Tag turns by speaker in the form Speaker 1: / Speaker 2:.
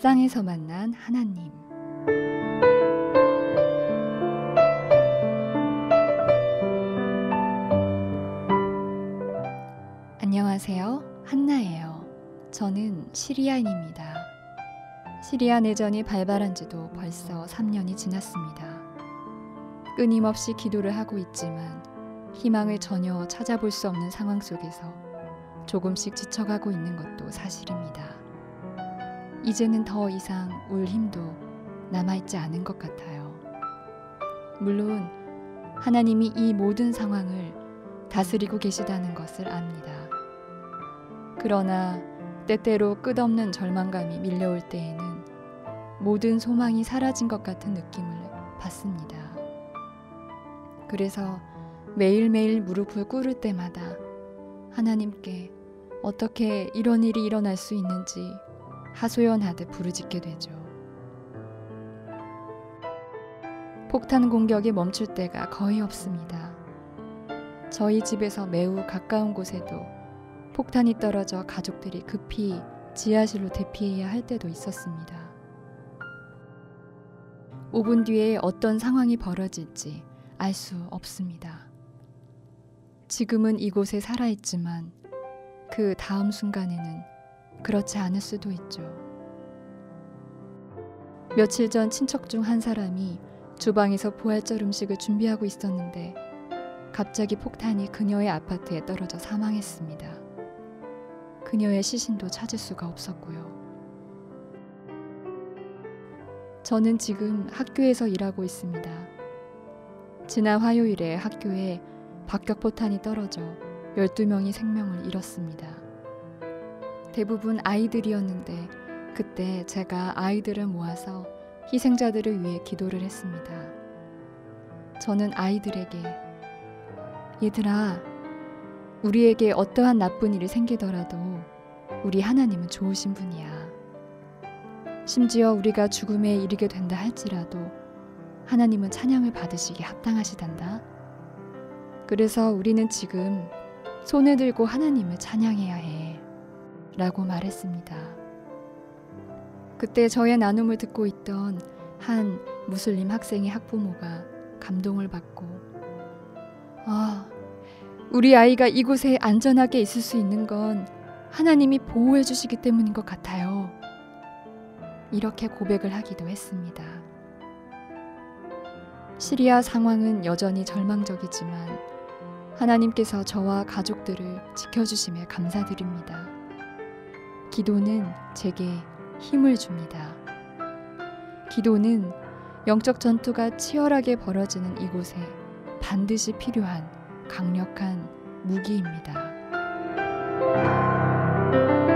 Speaker 1: 일상에서 만난 하나님. 안녕하세요. 한나예요. 저는 시리아인입니다. 시리아 내전이 발발한 지도 벌써 3년이 지났습니다. 끊임없이 기도를 하고 있지만 희망을 전혀 찾아볼 수 없는 상황 속에서 조금씩 지쳐가고 있는 것도 사실입니다. 이제는 더 이상 울 힘도 남아있지 않은 것 같아요. 물론 하나님이 이 모든 상황을 다스리고 계시다는 것을 압니다. 그러나 때때로 끝없는 절망감이 밀려올 때에는 모든 소망이 사라진 것 같은 느낌을 받습니다. 그래서 매일매일 무릎을 꿇을 때마다 하나님께 어떻게 이런 일이 일어날 수 있는지 하소연하듯 부르짖게 되죠. 폭탄 공격이 멈출 때가 거의 없습니다. 저희 집에서 매우 가까운 곳에도 폭탄이 떨어져 가족들이 급히 지하실로 대피해야 할 때도 있었습니다. 5분 뒤에 어떤 상황이 벌어질지 알 수 없습니다. 지금은 이곳에 살아있지만 그 다음 순간에는 그렇지 않을 수도 있죠. 며칠 전 친척 중 한 사람이 주방에서 부활절 음식을 준비하고 있었는데 갑자기 폭탄이 그녀의 아파트에 떨어져 사망했습니다. 그녀의 시신도 찾을 수가 없었고요. 저는 지금 학교에서 일하고 있습니다. 지난 화요일에 학교에 박격포탄이 떨어져 12명이 생명을 잃었습니다. 대부분 아이들이었는데 그때 제가 아이들을 모아서 희생자들을 위해 기도를 했습니다. 저는 아이들에게 얘들아, 우리에게 어떠한 나쁜 일이 생기더라도 우리 하나님은 좋으신 분이야. 심지어 우리가 죽음에 이르게 된다 할지라도 하나님은 찬양을 받으시기에 합당하시단다. 그래서 우리는 지금 손을 들고 하나님을 찬양해야 해 라고 말했습니다. 그때 저의 나눔을 듣고 있던 한 무슬림 학생의 학부모가 감동을 받고 우리 아이가 이곳에 안전하게 있을 수 있는 건 하나님이 보호해 주시기 때문인 것 같아요. 이렇게 고백을 하기도 했습니다. 시리아 상황은 여전히 절망적이지만 하나님께서 저와 가족들을 지켜주심에 감사드립니다. 기도는 제게 힘을 줍니다. 기도는 영적 전투가 치열하게 벌어지는 이곳에 반드시 필요한 강력한 무기입니다.